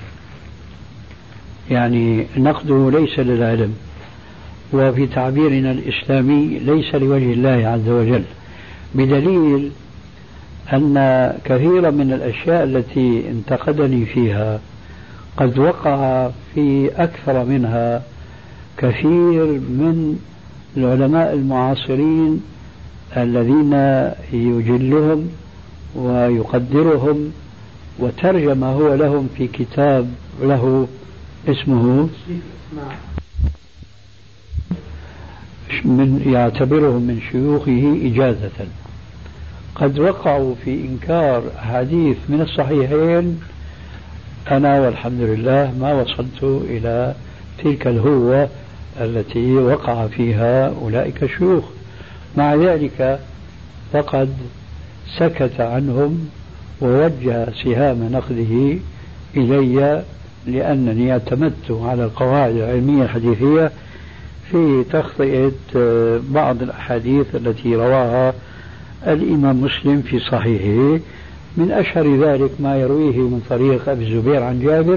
يعني نقده ليس للعلم، وفي تعبيرنا الإسلامي ليس لوجه الله عز وجل، بدليل أن كثيرا من الأشياء التي انتقدني فيها قد وقع في أكثر منها كثير من العلماء المعاصرين الذين يجلهم ويقدرهم، وترجم هو لهم في كتاب له اسمه يعتبرهم من شيوخه إجازة. قد وقعوا في إنكار حديث من الصحيحين، أنا والحمد لله ما وصلت إلى تلك الهوة التي وقع فيها أولئك الشيوخ. مع ذلك فقد سكت عنهم ووجه سهام نقده إلي، لأنني اعتمدت على القواعد العلمية الحديثية في تخطئة بعض الأحاديث التي رواها الإمام مسلم في صحيحه. من أشهر ذلك ما يرويه من طريق أبي الزبير عن جابر.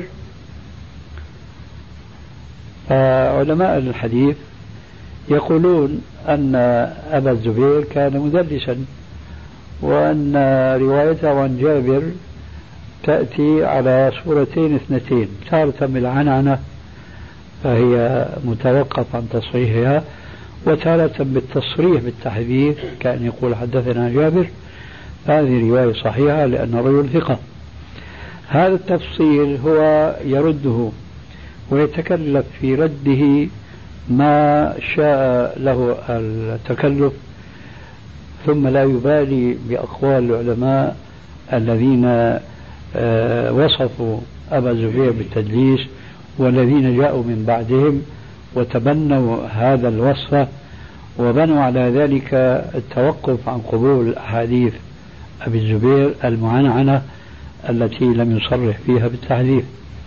علماء الحديث يقولون أن أبا الزبير كان مدلسا، وأن روايته عن جابر تأتي على صورتين اثنتين، تارة بالعنعنة فهي متوقف عن تصحيحها، وتارة بالتصريح بالتحديث كأن يقول حدثنا جابر. هذه رواية صحيحة لأن الرجل ثقة. هذا التفصيل هو يرده ويتكلف في رده ما شاء له التكلف، ثم لا يبالي بأقوال العلماء الذين وصفوا أبا زبير بالتدليس والذين جاءوا من بعدهم وتبنوا هذا الوصف وبنوا على ذلك التوقف عن قبول أحاديث أبي الزبير المعنعنة التي لم يصرح فيها بالتحديث.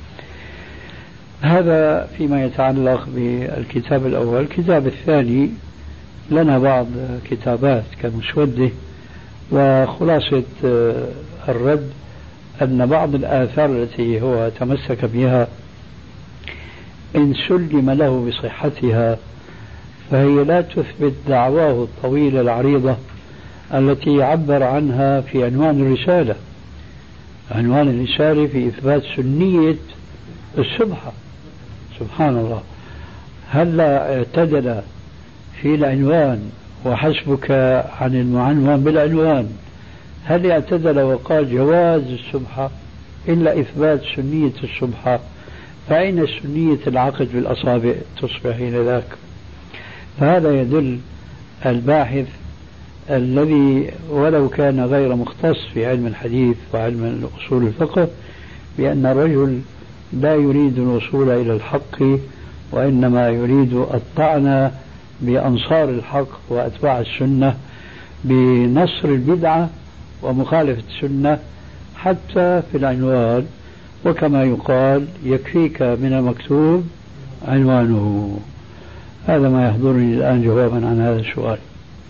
هذا فيما يتعلق بالكتاب الأول. الكتاب الثاني لنا بعض كتابات كمسودة، وخلاصة الرد أن بعض الآثار التي هو تمسك بها إن سلم له بصحتها فهي لا تثبت دعواه الطويلة العريضة التي عبر عنها في عنوان الرسالة. عنوان الرسالة في إثبات سنية السبحة. سبحان الله، هلا اعتدل في العنوان وحسبك عن المعنون بالعنوان، هل اعتدل وقال جواز السبحة إلا إثبات سنية السبحة؟ فأين سنية العقد بالأصابع تصبح حين ذاك؟ فهذا يدل الباحث الذي ولو كان غير مختص في علم الحديث وعلم أصول الفقه بأن الرجل لا يريد الوصول إلى الحق، وإنما يريد الطعن بأنصار الحق وأتباع السنة بنصر البدعة ومخالفة السنة حتى في العنوان. وكما يقال يكفيك من المكتوب عنوانه. هذا ما يحضرني الآن جوابا عن هذا السؤال.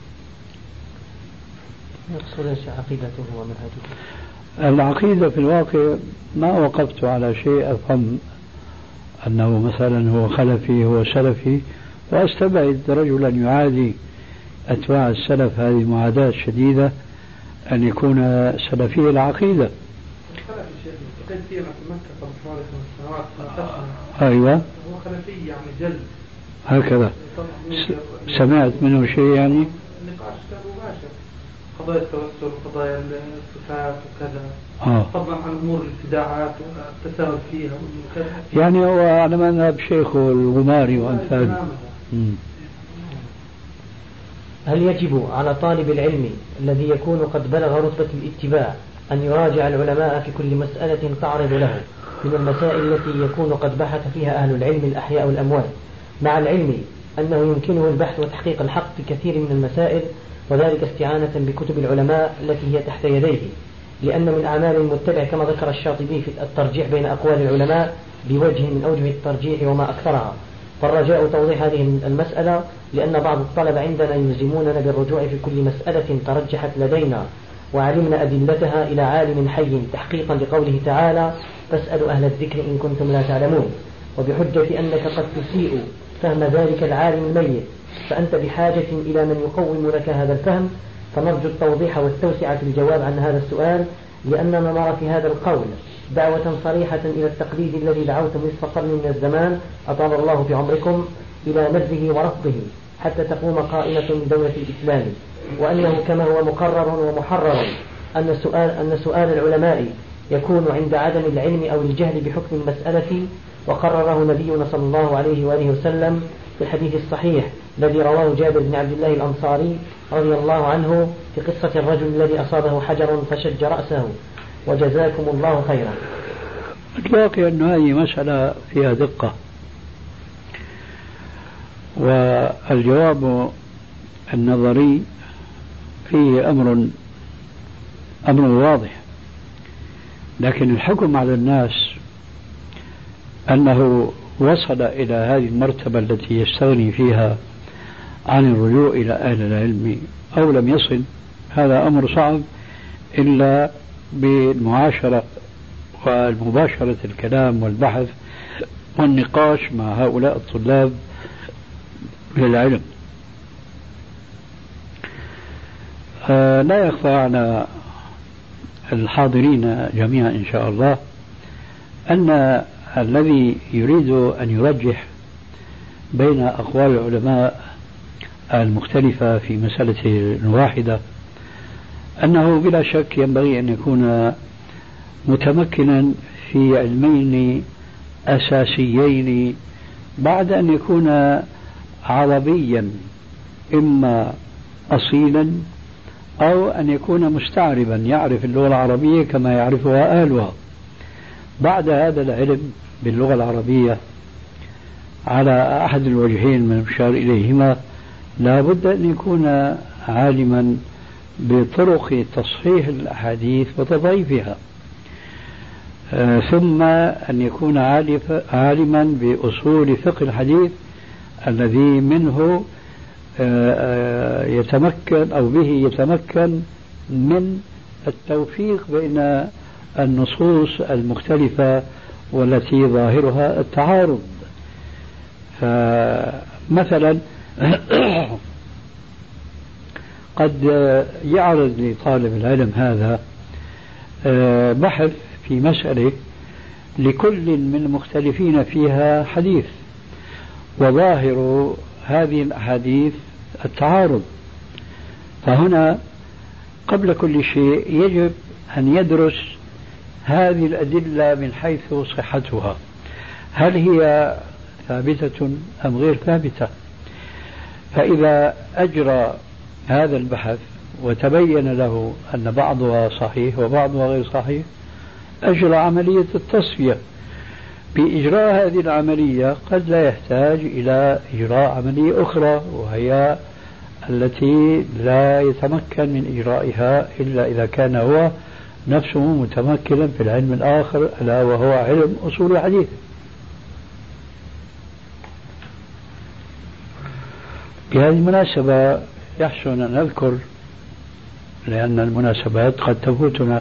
يقصد ايش عقيدته ومنهجه؟ العقيدة في الواقع ما وقفت على شيء أفهم أنه مثلا هو خلفي هو سلفي، وأستبعد رجلا يعادي أتباع السلف هذه معاداة شديدة أن يكون سلفي العقيدة. أيوة، هو خلفي يعني جل هكذا سمعت منه شيء يعني؟ نقاش مباشر، قضايا التوسل وقضايا الصفات وكذا. طبعا عن أمور الابتداعات والتساهل فيها وكذا، يعني هو على مذهب شيخه الغماري وأمثاله. هل يجب على طالب العلم الذي يكون قد بلغ رتبة الاتباع أن يراجع العلماء في كل مسألة تعرض له من المسائل التي يكون قد بحث فيها أهل العلم الأحياء والأموات، مع العلم أنه يمكنه البحث وتحقيق الحق في كثير من المسائل، وذلك استعانة بكتب العلماء التي هي تحت يديه؟ لأن من أعمال المتبع كما ذكر الشاطبي في الترجيح بين أقوال العلماء بوجه من أوجه الترجيح وما أكثرها. فالرجاء توضيح هذه المسألة، لأن بعض الطلبة عندنا يلزموننا بالرجوع في كل مسألة ترجحت لدينا وعلمنا أدلتها إلى عالم حي تحقيقا لقوله تعالى: فاسألوا أهل الذكر إن كنتم لا تعلمون، وبحجة أنك قد تسيء فهم ذلك العالم الميت، فأنت بحاجة إلى من يقوم لك هذا الفهم. فنرجو التوضيح والتوسعة في الجواب عن هذا السؤال، لأننا نرى في هذا القول دعوة صريحة إلى التقليد الذي دعوتم نصف قرن من الزمان أطال الله في عمركم إلى نبذه ورفضه حتى تقوم قائمة من دولة الإسلام، وأنه كما هو مقرر ومحرر أن سؤال العلماء يكون عند عدم العلم أو الجهل بحكم المسألة، وقرره نبينا صلى الله عليه وآله وسلم في الحديث الصحيح الذي رواه جابر بن عبد الله الأنصاري رضي الله عنه في قصة الرجل الذي أصابه حجر فشج رأسه. وجزاكم الله خيرا. الواقع أن هذه مسألة فيها دقة، والجواب النظري فيه أمر واضح، لكن الحكم على الناس أنه وصل إلى هذه المرتبة التي يستغني فيها عن الرجوع إلى أهل العلم أو لم يصل، هذا أمر صعب إلا بالمعاشرة والمباشرة الكلام والبحث والنقاش مع هؤلاء الطلاب للعلم. لا يخفى على الحاضرين جميعا إن شاء الله أن الذي يريد أن يرجح بين أقوال العلماء المختلفة في مسألة واحدة أنه بلا شك ينبغي أن يكون متمكنا في علمين أساسيين بعد أن يكون عربيا إما أصيلا أو أن يكون مستعربا يعرف اللغة العربية كما يعرفها أهلها. بعد هذا العلم باللغة العربية على أحد الوجهين من المشار إليهما لا بد أن يكون عالما بطرق تصحيح الأحاديث وتضعيفها، ثم أن يكون عالما بأصول فقه الحديث الذي منه يتمكن أو به يتمكن من التوفيق بين النصوص المختلفة والتي ظاهرها التعارض. فمثلا قد يعرض لطالب العلم هذا بحث في مسألة لكل من المختلفين فيها حديث، وظاهر هذه الأحاديث التعارض، فهنا قبل كل شيء يجب أن يدرس هذه الأدلة من حيث صحتها، هل هي ثابتة أم غير ثابتة؟ فإذا أجرى هذا البحث وتبين له أن بعضها صحيح وبعضها غير صحيح، أجرى عملية التصفية. بإجراء هذه العملية قد لا يحتاج إلى إجراء عملية أخرى، وهي التي لا يتمكن من إجرائها إلا إذا كان هو نفسه متمكنا في العلم الآخر ألا وهو علم أصول الحديث. بهذه المناسبة يحسن أن نذكر، لأن المناسبات قد تفوتنا،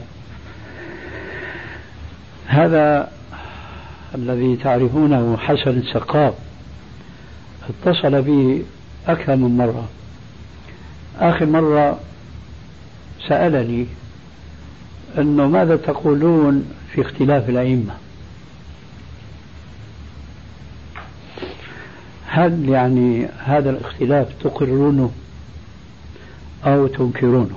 هذا الذي تعرفونه حسن السقاف اتصل بي أكثر من مرة. آخر مرة سألني أنه ماذا تقولون في اختلاف الأئمة؟ هل يعني هذا الاختلاف تقرونه أو تنكرونه؟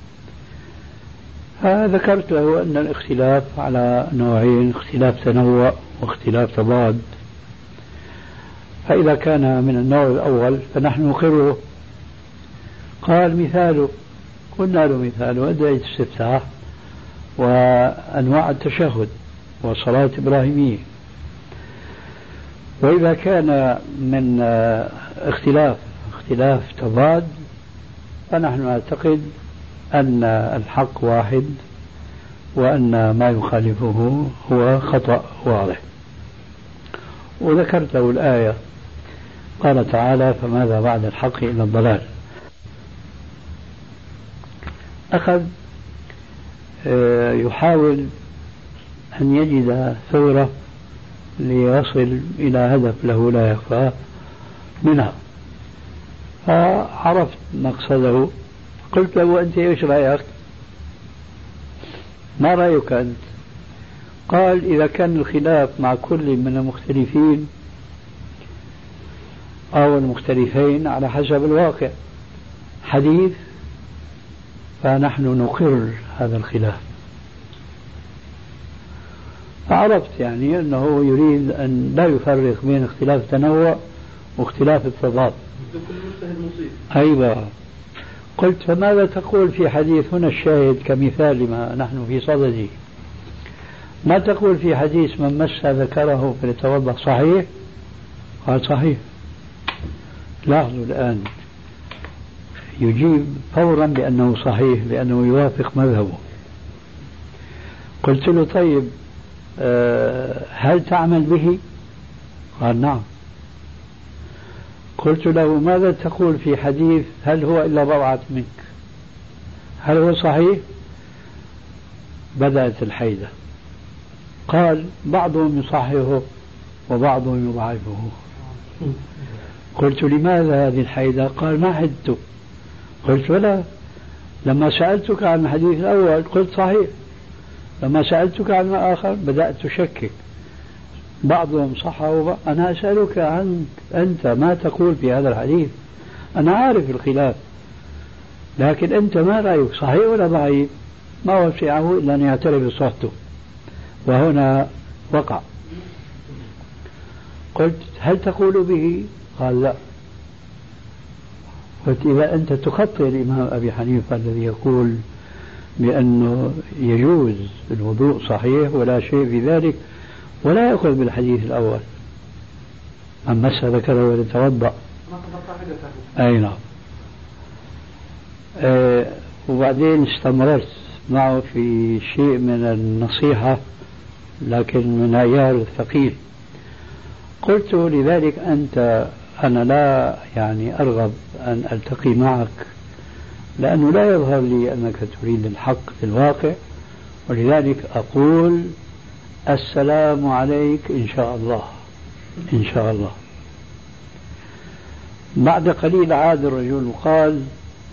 فذكرت له أن الاختلاف على نوعين، اختلاف تنوع واختلاف تضاد. فإذا كان من النوع الأول فنحن نقره. قال مثاله، قلنا له مثاله أدعية الاستفتاح وأنواع التشهد والصلاة الإبراهيمية. وإذا كان من اختلاف تضاد فنحن نعتقد أن الحق واحد وأن ما يخالفه هو خطأ واضح. وذكرت له الآية، قال تعالى: فماذا بعد الحق إلا الضلال. أخذ يحاول أن يجد ثورة ليصل إلى هدف له لا يخفى منها، فعرفت مقصده. قلت له: أنت إيش رأيك؟ ما رأيك أنت؟ قال: إذا كان الخلاف مع كل من المختلفين أو المختلفين على حسب الواقع حديث فنحن نقر هذا الخلاف. فعرفت يعني أنه يريد أن لا يفرق بين اختلاف تنوع واختلاف التضاد. كل مجتهد مصيب. أيوة. قلت فماذا تقول في حديث هنا الشاهد كمثال لما نحن في صدده؟ ما تقول في حديث من مس ذكره فليتوضأ صحيح؟ قال صحيح. لاحظوا الآن يجيب فورا بأنه صحيح لأنه يوافق مذهبه. قلت له طيب هل تعمل به؟ قال نعم. قلت له ماذا تقول في حديث هل هو إلا بضعة منك؟ هل هو صحيح؟ بدأت الحيدة. قال بعضهم يصححه وبعضهم يضعفه. قلت لماذا هذه الحيدة؟ قال ما حدته. قلت ولا، لما سألتك عن الحديث الأول قلت صحيح، لما سألتك عن الآخر بدأت تشكك، بعضهم صحه. أنا أسألك عن أنت ما تقول في هذا الحديث؟ أنا عارف الخلاف، لكن أنت ما رأيك، صحيح ولا ضعيف؟ ما وسعه إلا أن يعترف بصحته، وهنا وقع. قلت هل تقول به؟ قال لا. قلت إذا أنت تخطئ الإمام أبي حنيفة الذي يقول بأنه يجوز الوضوء صحيح ولا شيء في ذلك، ولا يأخذ بالحديث الأول من مس ذكره وليتوضأ. أي نعم. وبعدين استمررت معه في شيء من النصيحة لكن من عيار ثقيل. قلت لذلك أنا لا أرغب أن ألتقي معك لأنه لا يظهر لي أنك تريد الحق في الواقع، ولذلك أقول السلام عليك إن شاء الله. إن شاء الله. بعد قليل عاد الرجل وقال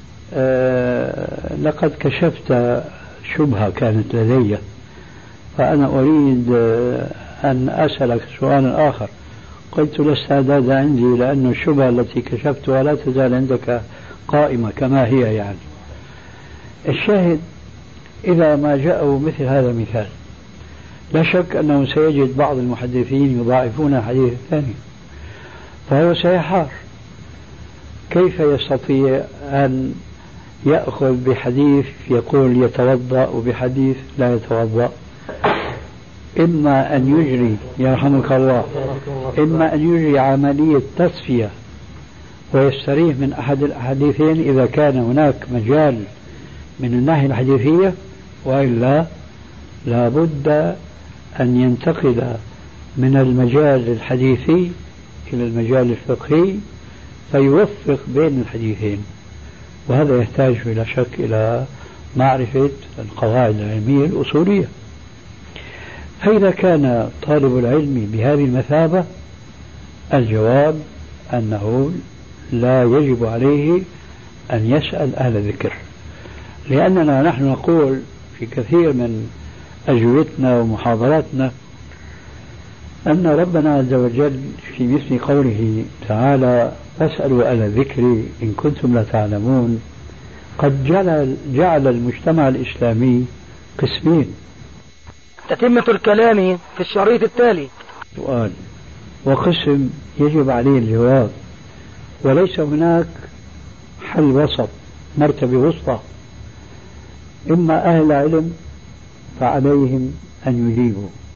لقد كشفت شبهة كانت لدي، فأنا أريد أن أسألك سؤالا آخر. قلت لا استعداد عندي، لأن الشبهة التي كشفتها لا تزال عندك قائمة كما هي. الشاهد إذا ما جاءوا مثل هذا المثال لا شك أنه سيجد بعض المحدثين يضاعفون الحديث الثاني، فهو سيحار. كيف يستطيع أن يأخذ بحديث يقول يتوضأ وبحديث لا يتوضأ؟ إما أن يجري يرحمك الله، إما أن يجري عملية تصفية ويستريح من أحد الحديثين إذا كان هناك مجال من الناحية الحديثية، وإلا لابد أن ينتقل من المجال الحديثي إلى المجال الفقهي فيوفق بين الحديثين، وهذا يحتاج بلا شك إلى معرفة القواعد العلمية الأصولية. فإذا كان طالب العلم بهذه المثابة الجواب أنه لا يجب عليه أن يسأل أهل الذكر، لأننا نحن نقول في كثير من أجوبتنا ومحاضراتنا أن ربنا عز وجل في مثل قوله تعالى فاسألوا أهل الذكر إن كنتم لا تعلمون قد جعل المجتمع الإسلامي قسمين. تتمة الكلام في الشريط التالي. سؤال وقسم يجب عليه الجواب، وليس هناك حل وسط، مرتبة وسطى. إما أهل علم فعليهم أن يجيبوا،